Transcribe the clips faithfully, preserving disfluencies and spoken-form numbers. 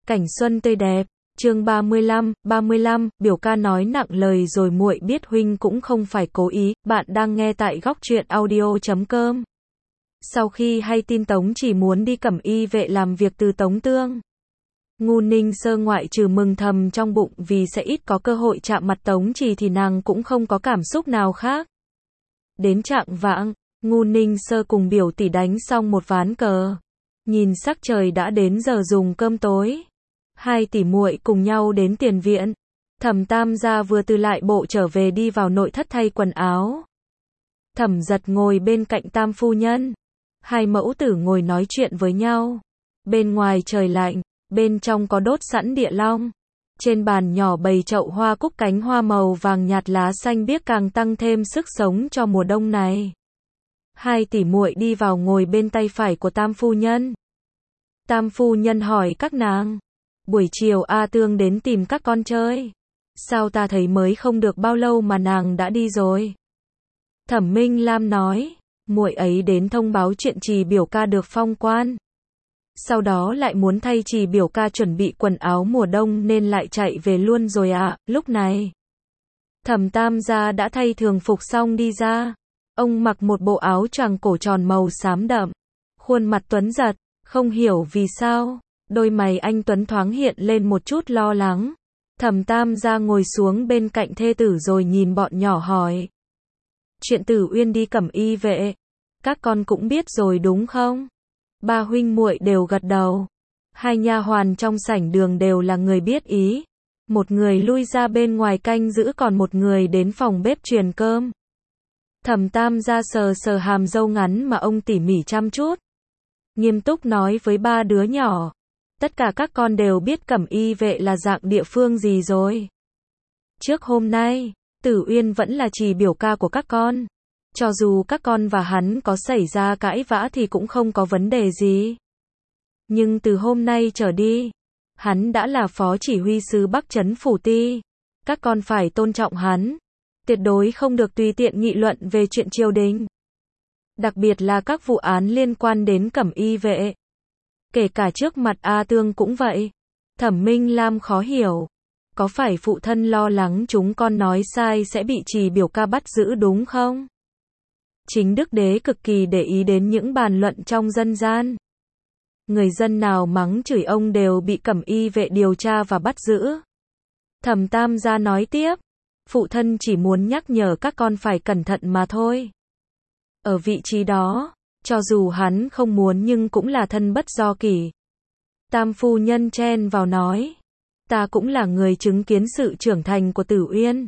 Cảnh xuân tươi đẹp. Chương ba mươi lăm, ba mươi lăm, biểu ca nói nặng lời rồi muội biết huynh cũng không phải cố ý, bạn đang nghe tại góc truyện audio chấm com. Sau khi hay tin Tống chỉ muốn đi Cẩm Y vệ làm việc từ Tống Tương, Ngu Ninh Sơ ngoại trừ mừng thầm trong bụng vì sẽ ít có cơ hội chạm mặt Tống Chỉ thì nàng cũng không có cảm xúc nào khác. Đến trạng vạng, Ngu Ninh Sơ cùng biểu tỷ đánh xong một ván cờ. Nhìn sắc trời đã đến giờ dùng cơm tối. Hai tỷ muội cùng nhau đến tiền viện. Thẩm Tam gia vừa từ lại bộ trở về đi vào nội thất thay quần áo. Thẩm Giật ngồi bên cạnh Tam phu nhân. Hai mẫu tử ngồi nói chuyện với nhau. Bên ngoài trời lạnh, bên trong có đốt sẵn địa long. Trên bàn nhỏ bày chậu hoa cúc cánh hoa màu vàng nhạt lá xanh biếc càng tăng thêm sức sống cho mùa đông này. Hai tỷ muội đi vào ngồi bên tay phải của Tam phu nhân. Tam phu nhân hỏi các nàng, buổi chiều A Tương đến tìm các con chơi. Sao ta thấy mới không được bao lâu mà nàng đã đi rồi? Thẩm Minh Lam nói, muội ấy đến thông báo chuyện Trì biểu ca được phong quan. Sau đó lại muốn thay Trì biểu ca chuẩn bị quần áo mùa đông nên lại chạy về luôn rồi ạ. À. Lúc này, Thẩm Tam gia đã thay thường phục xong đi ra. Ông mặc một bộ áo choàng cổ tròn màu xám đậm, khuôn mặt tuấn giật, không hiểu vì sao, đôi mày anh tuấn thoáng hiện lên một chút lo lắng. Thẩm Tam gia ngồi xuống bên cạnh thê tử rồi nhìn bọn nhỏ hỏi, chuyện Tử Uyên đi Cẩm Y vệ, các con cũng biết rồi đúng không? Ba huynh muội đều gật đầu. Hai nha hoàn trong sảnh đường đều là người biết ý. Một người lui ra bên ngoài canh giữ còn một người đến phòng bếp truyền cơm. Thẩm Tam gia sờ sờ hàm râu ngắn mà ông tỉ mỉ chăm chút. Nghiêm túc nói với ba đứa nhỏ, tất cả các con đều biết Cẩm Y vệ là dạng địa phương gì rồi. Trước hôm nay, Tử Uyên vẫn là Trì biểu ca của các con. Cho dù các con và hắn có xảy ra cãi vã thì cũng không có vấn đề gì. Nhưng từ hôm nay trở đi, hắn đã là phó chỉ huy sứ Bắc Trấn Phủ Ti. Các con phải tôn trọng hắn. Tuyệt đối không được tùy tiện nghị luận về chuyện triều đình. Đặc biệt là các vụ án liên quan đến Cẩm Y vệ. Kể cả trước mặt A Tương cũng vậy. Thẩm Minh Lam khó hiểu. Có phải phụ thân lo lắng chúng con nói sai sẽ bị Trì biểu ca bắt giữ đúng không? Chính Đức Đế cực kỳ để ý đến những bàn luận trong dân gian. Người dân nào mắng chửi ông đều bị Cẩm Y vệ điều tra và bắt giữ. Thẩm Tam gia nói tiếp, phụ thân chỉ muốn nhắc nhở các con phải cẩn thận mà thôi. Ở vị trí đó, cho dù hắn không muốn nhưng cũng là thân bất do kỷ. Tam phu nhân chen vào nói, ta cũng là người chứng kiến sự trưởng thành của Tử Uyên.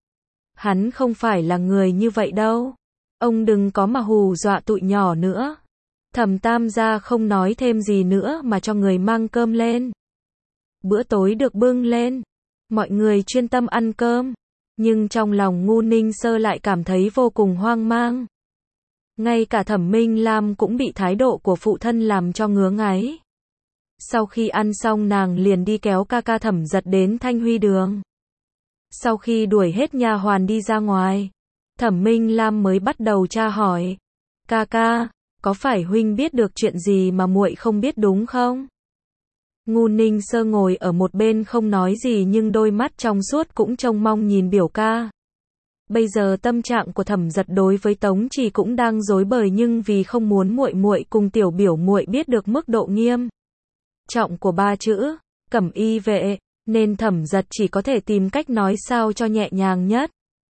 Hắn không phải là người như vậy đâu. Ông đừng có mà hù dọa tụi nhỏ nữa. Thẩm Tam gia không nói thêm gì nữa mà cho người mang cơm lên. Bữa tối được bưng lên. Mọi người chuyên tâm ăn cơm. Nhưng trong lòng Ngu Ninh Sơ lại cảm thấy vô cùng hoang mang. Ngay cả Thẩm Minh Lam cũng bị thái độ của phụ thân làm cho ngứa ngáy. Sau khi ăn xong nàng liền đi kéo ca ca Thẩm Giật đến Thanh Huy đường. Sau khi đuổi hết nha hoàn đi ra ngoài, Thẩm Minh Lam mới bắt đầu tra hỏi, ca ca, có phải huynh biết được chuyện gì mà muội không biết đúng không? Ngu Ninh Sơ ngồi ở một bên không nói gì nhưng đôi mắt trong suốt cũng trông mong nhìn biểu ca. Bây giờ tâm trạng của Thẩm Giật đối với Tống Trì cũng đang rối bời nhưng vì không muốn muội muội cùng tiểu biểu muội biết được mức độ nghiêm trọng của ba chữ Cẩm Y vệ, nên Thẩm Giật chỉ có thể tìm cách nói sao cho nhẹ nhàng nhất.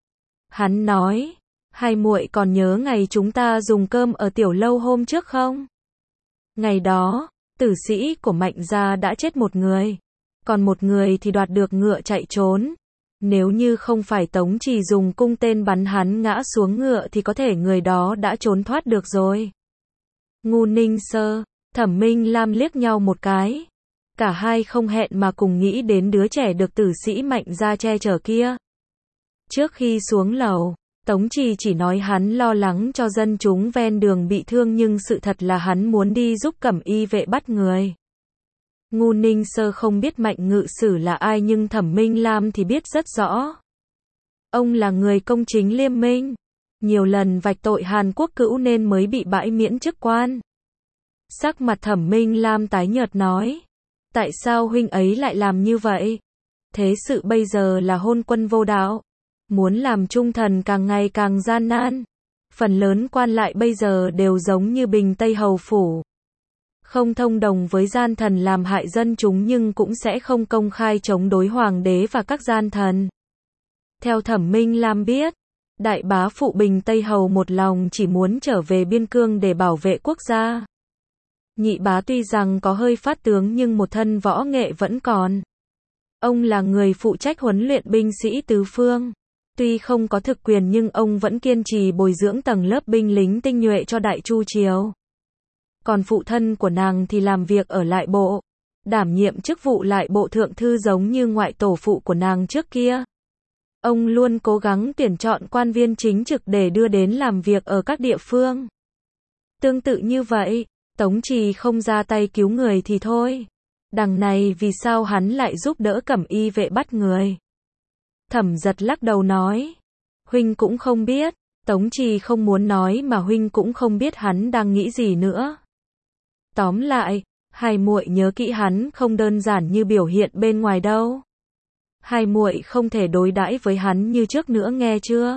Hắn nói, hai muội còn nhớ ngày chúng ta dùng cơm ở tiểu lâu hôm trước không? Ngày đó, tử sĩ của Mạnh gia đã chết một người, còn một người thì đoạt được ngựa chạy trốn. Nếu như không phải Tống Trì dùng cung tên bắn hắn ngã xuống ngựa thì có thể người đó đã trốn thoát được rồi. Ngu Ninh Sơ, Thẩm Minh Lam liếc nhau một cái. Cả hai không hẹn mà cùng nghĩ đến đứa trẻ được tử sĩ Mạnh gia che chở kia. Trước khi xuống lầu, Tống Trì chỉ nói hắn lo lắng cho dân chúng ven đường bị thương nhưng sự thật là hắn muốn đi giúp Cẩm Y vệ bắt người. Ngu Ninh Sơ không biết Mạnh ngự sử là ai nhưng Thẩm Minh Lam thì biết rất rõ. Ông là người công chính liêm minh, nhiều lần vạch tội Hàn Quốc cữu nên mới bị bãi miễn chức quan. Sắc mặt Thẩm Minh Lam tái nhợt nói, Tại sao huynh ấy lại làm như vậy? Thế sự bây giờ là hôn quân vô đạo. Muốn làm trung thần càng ngày càng gian nan. Phần lớn quan lại bây giờ đều giống như Bình Tây Hầu Phủ. Không thông đồng với gian thần làm hại dân chúng nhưng cũng sẽ không công khai chống đối hoàng đế và các gian thần. Theo Thẩm Minh Lam biết, đại bá phụ Bình Tây Hầu một lòng chỉ muốn trở về biên cương để bảo vệ quốc gia. Nhị bá tuy rằng có hơi phát tướng nhưng một thân võ nghệ vẫn còn. Ông là người phụ trách huấn luyện binh sĩ tứ phương. Tuy không có thực quyền nhưng ông vẫn kiên trì bồi dưỡng tầng lớp binh lính tinh nhuệ cho Đại Chu Triều. Còn phụ thân của nàng thì làm việc ở lại bộ, đảm nhiệm chức vụ lại bộ thượng thư giống như ngoại tổ phụ của nàng trước kia. Ông luôn cố gắng tuyển chọn quan viên chính trực để đưa đến làm việc ở các địa phương. Tương tự như vậy, Tống Trì không ra tay cứu người thì thôi. Đằng này vì sao hắn lại giúp đỡ Cẩm Y vệ bắt người? Thẩm Giật lắc đầu nói. Huynh cũng không biết. Tống Trì không muốn nói mà huynh cũng không biết hắn đang nghĩ gì nữa. Tóm lại, hai muội nhớ kỹ hắn không đơn giản như biểu hiện bên ngoài đâu. Hai muội không thể đối đãi với hắn như trước nữa nghe chưa?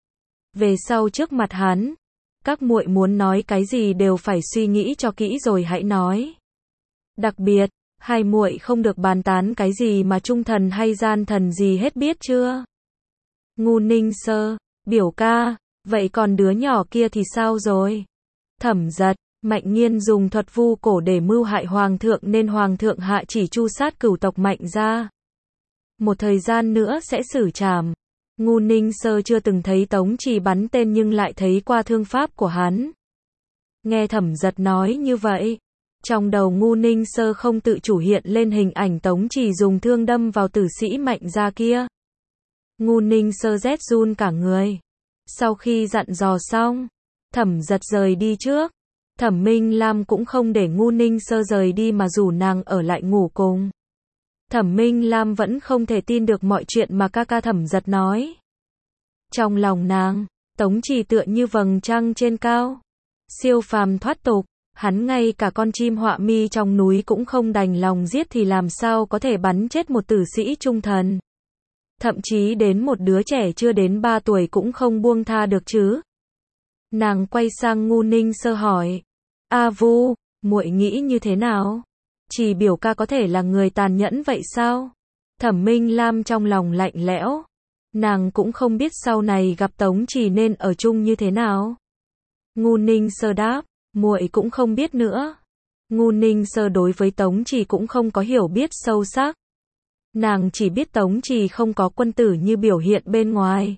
Về sau trước mặt hắn, các muội muốn nói cái gì đều phải suy nghĩ cho kỹ rồi hãy nói. Đặc biệt, hai muội không được bàn tán cái gì mà trung thần hay gian thần gì hết biết chưa? Ngu Ninh Sơ, biểu ca, vậy còn đứa nhỏ kia thì sao rồi? Thẩm Giật, Mạnh Nghiên dùng thuật vu cổ để mưu hại hoàng thượng nên hoàng thượng hạ chỉ tru sát cửu tộc Mạnh gia. Một thời gian nữa sẽ xử trảm. Ngu Ninh Sơ chưa từng thấy Tống Trì bắn tên nhưng lại thấy qua thương pháp của hắn. Nghe Thẩm Giật nói như vậy, trong đầu Ngu Ninh Sơ không tự chủ hiện lên hình ảnh Tống Trì dùng thương đâm vào tử sĩ Mạnh gia kia. Ngu Ninh Sơ rét run cả người. Sau khi dặn dò xong, Thẩm Giật rời đi trước. Thẩm Minh Lam cũng không để Ngu Ninh Sơ rời đi mà rủ nàng ở lại ngủ cùng. Thẩm Minh Lam vẫn không thể tin được mọi chuyện mà ca ca Thẩm Giật nói. Trong lòng nàng, Tống Trì tựa như vầng trăng trên cao, siêu phàm thoát tục, hắn ngay cả con chim họa mi trong núi cũng không đành lòng giết thì làm sao có thể bắn chết một tử sĩ trung thần. Thậm chí đến một đứa trẻ chưa đến ba tuổi cũng không buông tha được chứ. Nàng quay sang Ngu Ninh Sơ hỏi, A Vu, muội nghĩ như thế nào? Chỉ biểu ca có thể là người tàn nhẫn vậy sao? Thẩm Minh Lam trong lòng lạnh lẽo. Nàng cũng không biết sau này gặp Tống Trì nên ở chung như thế nào. Ngu Ninh Sơ đáp, muội cũng không biết nữa. Ngu Ninh Sơ đối với Tống Trì cũng không có hiểu biết sâu sắc. Nàng chỉ biết Tống Trì không có quân tử như biểu hiện bên ngoài.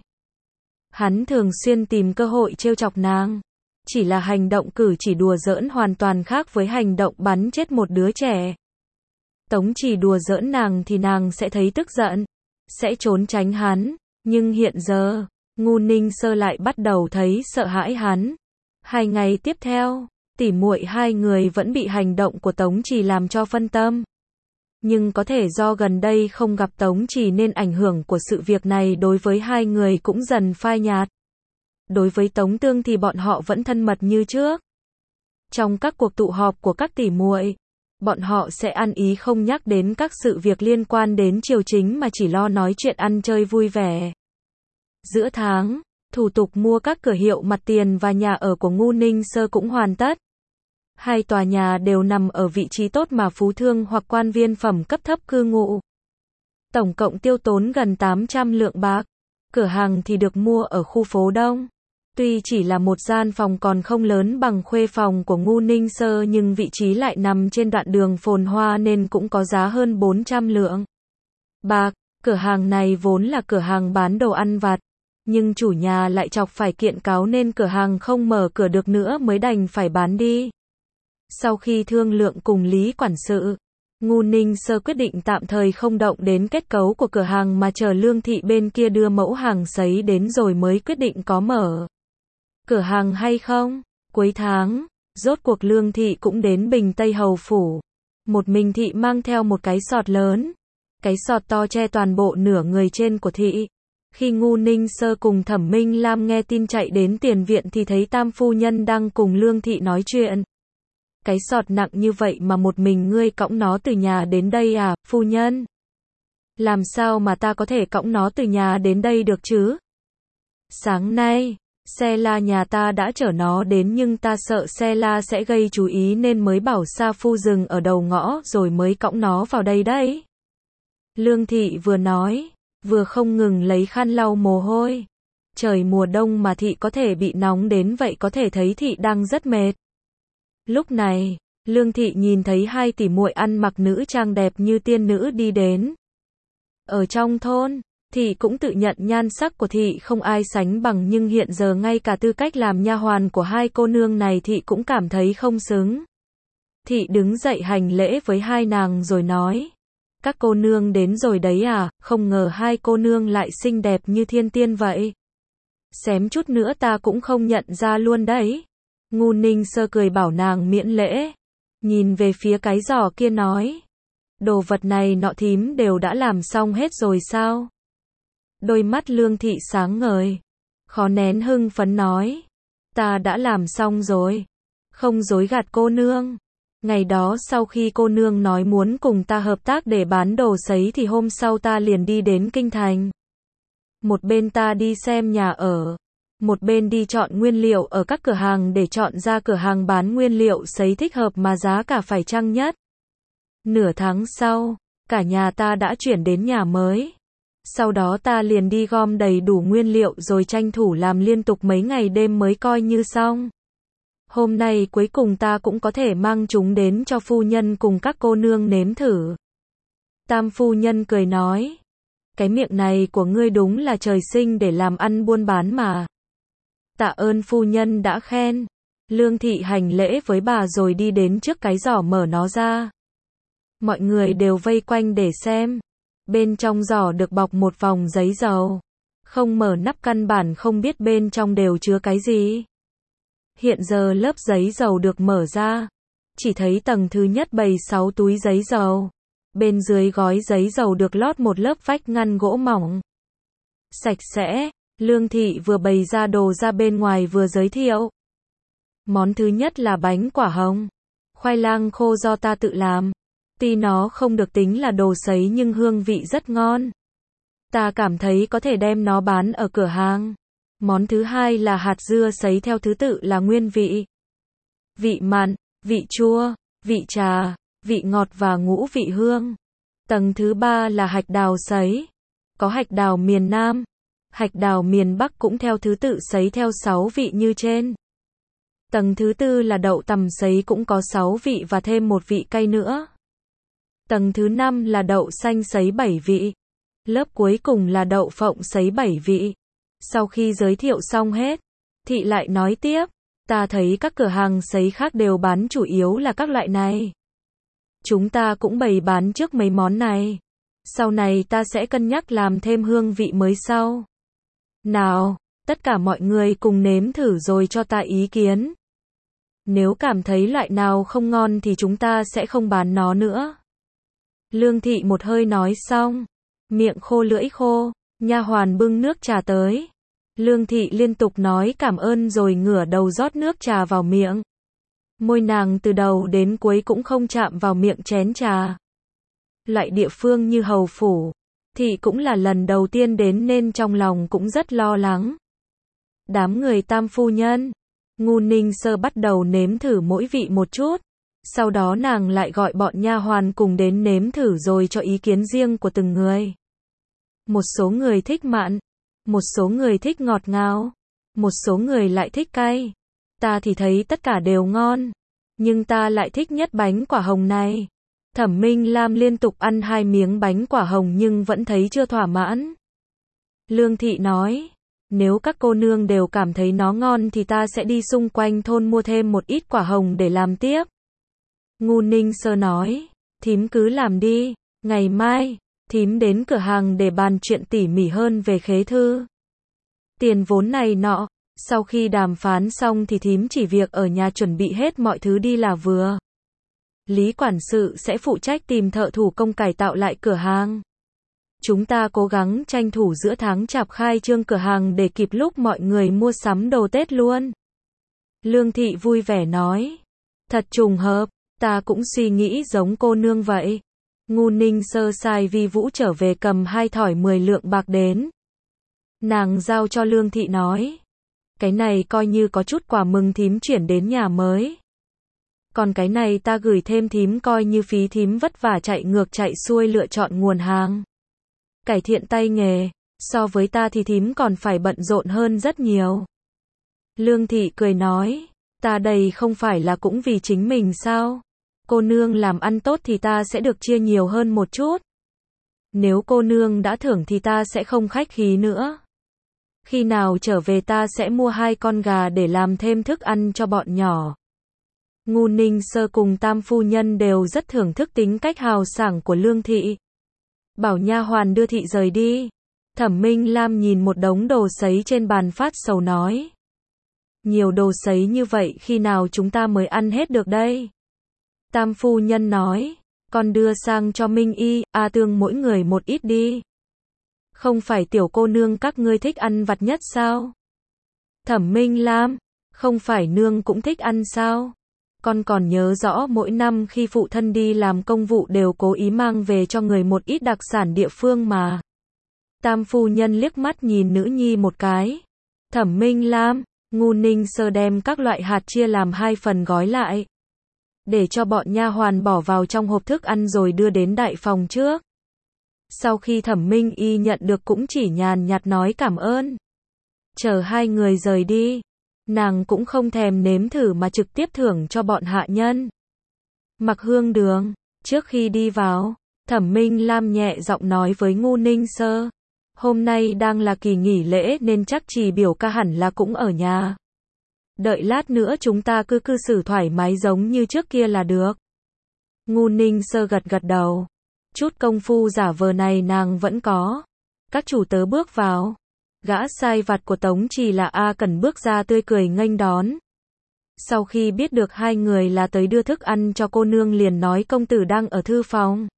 Hắn thường xuyên tìm cơ hội trêu chọc nàng. Chỉ là hành động cử chỉ đùa giỡn hoàn toàn khác với hành động bắn chết một đứa trẻ. Tống Trì đùa giỡn nàng thì nàng sẽ thấy tức giận, sẽ trốn tránh hắn, nhưng hiện giờ, Ngu Ninh Sơ lại bắt đầu thấy sợ hãi hắn. Hai ngày tiếp theo, tỉ muội hai người vẫn bị hành động của Tống Trì làm cho phân tâm. Nhưng có thể do gần đây không gặp Tống Trì nên ảnh hưởng của sự việc này đối với hai người cũng dần phai nhạt. Đối với Tống Tương thì bọn họ vẫn thân mật như trước. Trong các cuộc tụ họp của các tỷ muội, bọn họ sẽ ăn ý không nhắc đến các sự việc liên quan đến triều chính mà chỉ lo nói chuyện ăn chơi vui vẻ. Giữa tháng, thủ tục mua các cửa hiệu mặt tiền và nhà ở của Ngu Ninh Sơ cũng hoàn tất. Hai tòa nhà đều nằm ở vị trí tốt mà phú thương hoặc quan viên phẩm cấp thấp cư ngụ. Tổng cộng tiêu tốn gần tám trăm lượng bạc. Cửa hàng thì được mua ở khu phố Đông. Tuy chỉ là một gian phòng còn không lớn bằng khuê phòng của Ngu Ninh Sơ nhưng vị trí lại nằm trên đoạn đường phồn hoa nên cũng có giá hơn bốn trăm lượng bạc. Cửa hàng này vốn là cửa hàng bán đồ ăn vặt, nhưng chủ nhà lại chọc phải kiện cáo nên cửa hàng không mở cửa được nữa mới đành phải bán đi. Sau khi thương lượng cùng Lý quản sự, Ngu Ninh Sơ quyết định tạm thời không động đến kết cấu của cửa hàng mà chờ Lương Thị bên kia đưa mẫu hàng sấy đến rồi mới quyết định có mở cửa hàng hay không. Cuối tháng, rốt cuộc Lương Thị cũng đến Bình Tây Hầu Phủ. Một mình Thị mang theo một cái sọt lớn. Cái sọt to che toàn bộ nửa người trên của Thị. Khi Ngu Ninh Sơ cùng Thẩm Minh Lam nghe tin chạy đến tiền viện thì thấy Tam phu nhân đang cùng Lương Thị nói chuyện. Cái sọt nặng như vậy mà một mình ngươi cõng nó từ nhà đến đây à, phu nhân? Làm sao mà ta có thể cõng nó từ nhà đến đây được chứ? Sáng nay, xe la nhà ta đã chở nó đến nhưng ta sợ xe la sẽ gây chú ý nên mới bảo sa phu dừng ở đầu ngõ rồi mới cõng nó vào đây đấy. Lương thị vừa nói, vừa không ngừng lấy khăn lau mồ hôi. Trời mùa đông mà thị có thể bị nóng đến vậy có thể thấy thị đang rất mệt. Lúc này, Lương thị nhìn thấy hai tỷ muội ăn mặc nữ trang đẹp như tiên nữ đi đến. Ở trong thôn, thị cũng tự nhận nhan sắc của thị không ai sánh bằng nhưng hiện giờ ngay cả tư cách làm nha hoàn của hai cô nương này thị cũng cảm thấy không xứng. Thị đứng dậy hành lễ với hai nàng rồi nói. Các cô nương đến rồi đấy à, không ngờ hai cô nương lại xinh đẹp như thiên tiên vậy. Xém chút nữa ta cũng không nhận ra luôn đấy. Ngu Ninh Sơ cười bảo nàng miễn lễ. Nhìn về phía cái giỏ kia nói. Đồ vật này nọ thím đều đã làm xong hết rồi sao? Đôi mắt Lương thị sáng ngời. Khó nén hưng phấn nói. Ta đã làm xong rồi. Không dối gạt cô nương. Ngày đó sau khi cô nương nói muốn cùng ta hợp tác để bán đồ sấy thì hôm sau ta liền đi đến Kinh Thành. Một bên ta đi xem nhà ở. Một bên đi chọn nguyên liệu ở các cửa hàng để chọn ra cửa hàng bán nguyên liệu sấy thích hợp mà giá cả phải chăng nhất. Nửa tháng sau, cả nhà ta đã chuyển đến nhà mới. Sau đó ta liền đi gom đầy đủ nguyên liệu rồi tranh thủ làm liên tục mấy ngày đêm mới coi như xong. Hôm nay cuối cùng ta cũng có thể mang chúng đến cho phu nhân cùng các cô nương nếm thử. Tam phu nhân cười nói. Cái miệng này của ngươi đúng là trời sinh để làm ăn buôn bán mà. Tạ ơn phu nhân đã khen. Lương thị hành lễ với bà rồi đi đến trước cái giỏ mở nó ra. Mọi người đều vây quanh để xem. Bên trong giỏ được bọc một vòng giấy dầu. Không mở nắp căn bản không biết bên trong đều chứa cái gì. Hiện giờ lớp giấy dầu được mở ra. Chỉ thấy tầng thứ nhất bày sáu túi giấy dầu. Bên dưới gói giấy dầu được lót một lớp vách ngăn gỗ mỏng. Sạch sẽ, Lương thị vừa bày ra đồ ra bên ngoài vừa giới thiệu. Món thứ nhất là bánh quả hồng. Khoai lang khô do ta tự làm. Tuy nó không được tính là đồ sấy nhưng hương vị rất ngon. Ta cảm thấy có thể đem nó bán ở cửa hàng. Món thứ hai là hạt dưa sấy theo thứ tự là nguyên vị. Vị mặn, vị chua, vị trà, vị ngọt và ngũ vị hương. Tầng thứ ba là hạch đào sấy. Có hạch đào miền Nam, hạch đào miền Bắc cũng theo thứ tự sấy theo sáu vị như trên. Tầng thứ tư là đậu tằm sấy cũng có sáu vị và thêm một vị cay nữa. Tầng thứ năm là đậu xanh sấy bảy vị. Lớp cuối cùng là đậu phộng sấy bảy vị. Sau khi giới thiệu xong hết, thị lại nói tiếp, ta thấy các cửa hàng sấy khác đều bán chủ yếu là các loại này. Chúng ta cũng bày bán trước mấy món này. Sau này ta sẽ cân nhắc làm thêm hương vị mới sau. Nào, tất cả mọi người cùng nếm thử rồi cho ta ý kiến. Nếu cảm thấy loại nào không ngon thì chúng ta sẽ không bán nó nữa. Lương thị một hơi nói xong, miệng khô lưỡi khô, nha hoàn bưng nước trà tới. Lương thị liên tục nói cảm ơn rồi ngửa đầu rót nước trà vào miệng. Môi nàng từ đầu đến cuối cũng không chạm vào miệng chén trà. Loại địa phương như Hầu Phủ, thị cũng là lần đầu tiên đến nên trong lòng cũng rất lo lắng. Đám người Tam phu nhân, Ngu Ninh Sơ bắt đầu nếm thử mỗi vị một chút. Sau đó nàng lại gọi bọn nha hoàn cùng đến nếm thử rồi cho ý kiến riêng của từng người. Một số người thích mặn, một số người thích ngọt ngào, một số người lại thích cay. Ta thì thấy tất cả đều ngon, nhưng ta lại thích nhất bánh quả hồng này. Thẩm Minh Lam liên tục ăn hai miếng bánh quả hồng nhưng vẫn thấy chưa thỏa mãn. Lương thị nói, nếu các cô nương đều cảm thấy nó ngon thì ta sẽ đi xung quanh thôn mua thêm một ít quả hồng để làm tiếp. Ngu Ninh Sơ nói, thím cứ làm đi, ngày mai, thím đến cửa hàng để bàn chuyện tỉ mỉ hơn về khế thư. Tiền vốn này nọ, sau khi đàm phán xong thì thím chỉ việc ở nhà chuẩn bị hết mọi thứ đi là vừa. Lý quản sự sẽ phụ trách tìm thợ thủ công cải tạo lại cửa hàng. Chúng ta cố gắng tranh thủ giữa tháng Chạp khai trương cửa hàng để kịp lúc mọi người mua sắm đồ Tết luôn. Lương thị vui vẻ nói. Thật trùng hợp, ta cũng suy nghĩ giống cô nương vậy. Ngu Ninh Sơ sai Vi Vũ trở về cầm hai thỏi mười lượng bạc đến. Nàng giao cho Lương Thị nói. Cái này coi như có chút quà mừng thím chuyển đến nhà mới. Còn cái này ta gửi thêm thím coi như phí thím vất vả chạy ngược chạy xuôi lựa chọn nguồn hàng. Cải thiện tay nghề, so với ta thì thím còn phải bận rộn hơn rất nhiều. Lương Thị cười nói, ta đây không phải là cũng vì chính mình sao? Cô nương làm ăn tốt thì ta sẽ được chia nhiều hơn một chút. Nếu cô nương đã thưởng thì ta sẽ không khách khí nữa. Khi nào trở về ta sẽ mua hai con gà để làm thêm thức ăn cho bọn nhỏ. Ngu Ninh Sơ cùng Tam phu nhân đều rất thưởng thức tính cách hào sảng của Lương Thị. Bảo nha hoàn đưa thị rời đi. Thẩm Minh Lam nhìn một đống đồ sấy trên bàn phát sầu nói. Nhiều đồ sấy như vậy khi nào chúng ta mới ăn hết được đây? Tam phu nhân nói, con đưa sang cho Minh Y, A Tương mỗi người một ít đi. Không phải tiểu cô nương các ngươi thích ăn vặt nhất sao? Thẩm Minh Lam, không phải nương cũng thích ăn sao? Con còn nhớ rõ mỗi năm khi phụ thân đi làm công vụ đều cố ý mang về cho người một ít đặc sản địa phương mà. Tam phu nhân liếc mắt nhìn nữ nhi một cái. Thẩm Minh Lam, Ngu Ninh Sơ đem các loại hạt chia làm hai phần gói lại. Để cho bọn nha hoàn bỏ vào trong hộp thức ăn rồi đưa đến đại phòng trước. Sau khi Thẩm Minh Y nhận được cũng chỉ nhàn nhạt nói cảm ơn. Chờ hai người rời đi, nàng cũng không thèm nếm thử mà trực tiếp thưởng cho bọn hạ nhân. Mặc Hương Đường, trước khi đi vào, Thẩm Minh Lam nhẹ giọng nói với Ngu Ninh Sơ. Hôm nay đang là kỳ nghỉ lễ nên chắc Trì biểu ca hẳn là cũng ở nhà. Đợi lát nữa chúng ta cứ cư xử thoải mái giống như trước kia là được. Ngu Ninh Sơ gật gật đầu. Chút công phu giả vờ này nàng vẫn có. Các chủ tớ bước vào. Gã sai vặt của Tống Trì là A Cẩn bước ra tươi cười nghênh đón. Sau khi biết được hai người là tới đưa thức ăn cho cô nương liền nói công tử đang ở thư phòng.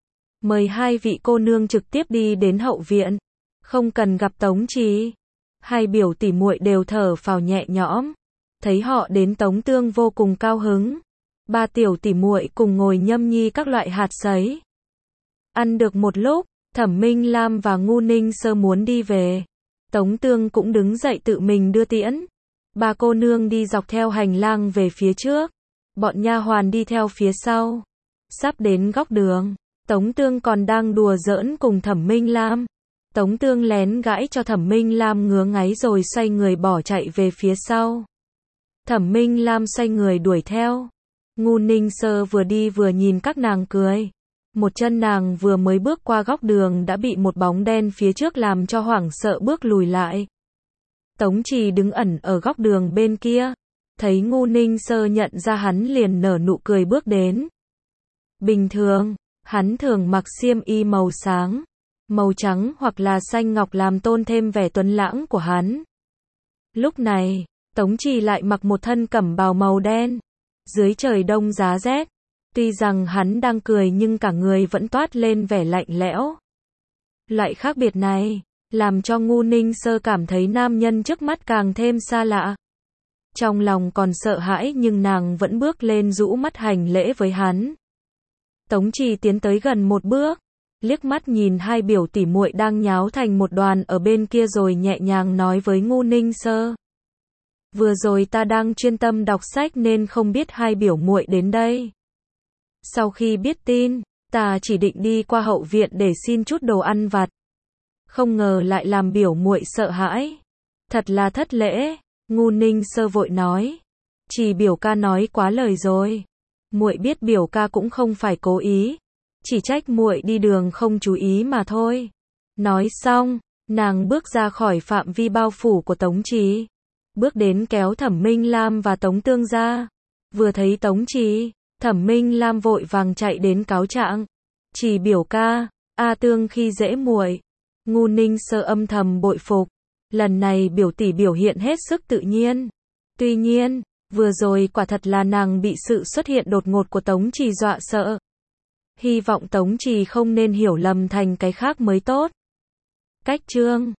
Mời hai vị cô nương trực tiếp đi đến hậu viện. Không cần gặp Tống Trì. Hai biểu tỷ muội đều thở phào nhẹ nhõm. Thấy họ đến Tống Tương vô cùng cao hứng. Ba tiểu tỷ muội cùng ngồi nhâm nhi các loại hạt sấy. Ăn được một lúc, Thẩm Minh Lam và Ngu Ninh Sơ muốn đi về. Tống Tương cũng đứng dậy tự mình đưa tiễn. Ba cô nương đi dọc theo hành lang về phía trước. Bọn nha hoàn đi theo phía sau. Sắp đến góc đường, Tống Tương còn đang đùa giỡn cùng Thẩm Minh Lam. Tống Tương lén gãi cho Thẩm Minh Lam ngứa ngáy rồi xoay người bỏ chạy về phía sau. Thẩm Minh Lam xoay người đuổi theo. Ngu Ninh Sơ vừa đi vừa nhìn các nàng cười. Một chân nàng vừa mới bước qua góc đường đã bị một bóng đen phía trước làm cho hoảng sợ bước lùi lại. Tống Trì đứng ẩn ở góc đường bên kia. Thấy Ngu Ninh Sơ nhận ra hắn liền nở nụ cười bước đến. Bình thường, hắn thường mặc xiêm y màu sáng, màu trắng hoặc là xanh ngọc làm tôn thêm vẻ tuấn lãng của hắn. Lúc này, Tống Trì lại mặc một thân cẩm bào màu đen. Dưới trời đông giá rét, tuy rằng hắn đang cười nhưng cả người vẫn toát lên vẻ lạnh lẽo. Loại khác biệt này, làm cho Ngu Ninh Sơ cảm thấy nam nhân trước mắt càng thêm xa lạ. Trong lòng còn sợ hãi nhưng nàng vẫn bước lên rũ mắt hành lễ với hắn. Tống Trì tiến tới gần một bước, liếc mắt nhìn hai biểu tỷ muội đang nháo thành một đoàn ở bên kia rồi nhẹ nhàng nói với Ngu Ninh Sơ. Vừa rồi ta đang chuyên tâm đọc sách nên không biết hai biểu muội đến đây. Sau khi biết tin, ta chỉ định đi qua hậu viện để xin chút đồ ăn vặt. Không ngờ lại làm biểu muội sợ hãi. Thật là thất lễ, Ngu Ninh Sơ vội nói. Chỉ biểu ca nói quá lời rồi. Muội biết biểu ca cũng không phải cố ý, chỉ trách muội đi đường không chú ý mà thôi. Nói xong, nàng bước ra khỏi phạm vi bao phủ của Tống Trì, bước đến kéo Thẩm Minh Lam và Tống Tương ra. Vừa thấy Tống Trì, Thẩm Minh Lam vội vàng chạy đến cáo trạng. Trì biểu ca, A Tương khi dễ muội. Ngu Ninh Sơ âm thầm bội phục. Lần này biểu tỷ biểu hiện hết sức tự nhiên. Tuy nhiên, vừa rồi quả thật là nàng bị sự xuất hiện đột ngột của Tống Trì dọa sợ. Hy vọng Tống Trì không nên hiểu lầm thành cái khác mới tốt. Cách chương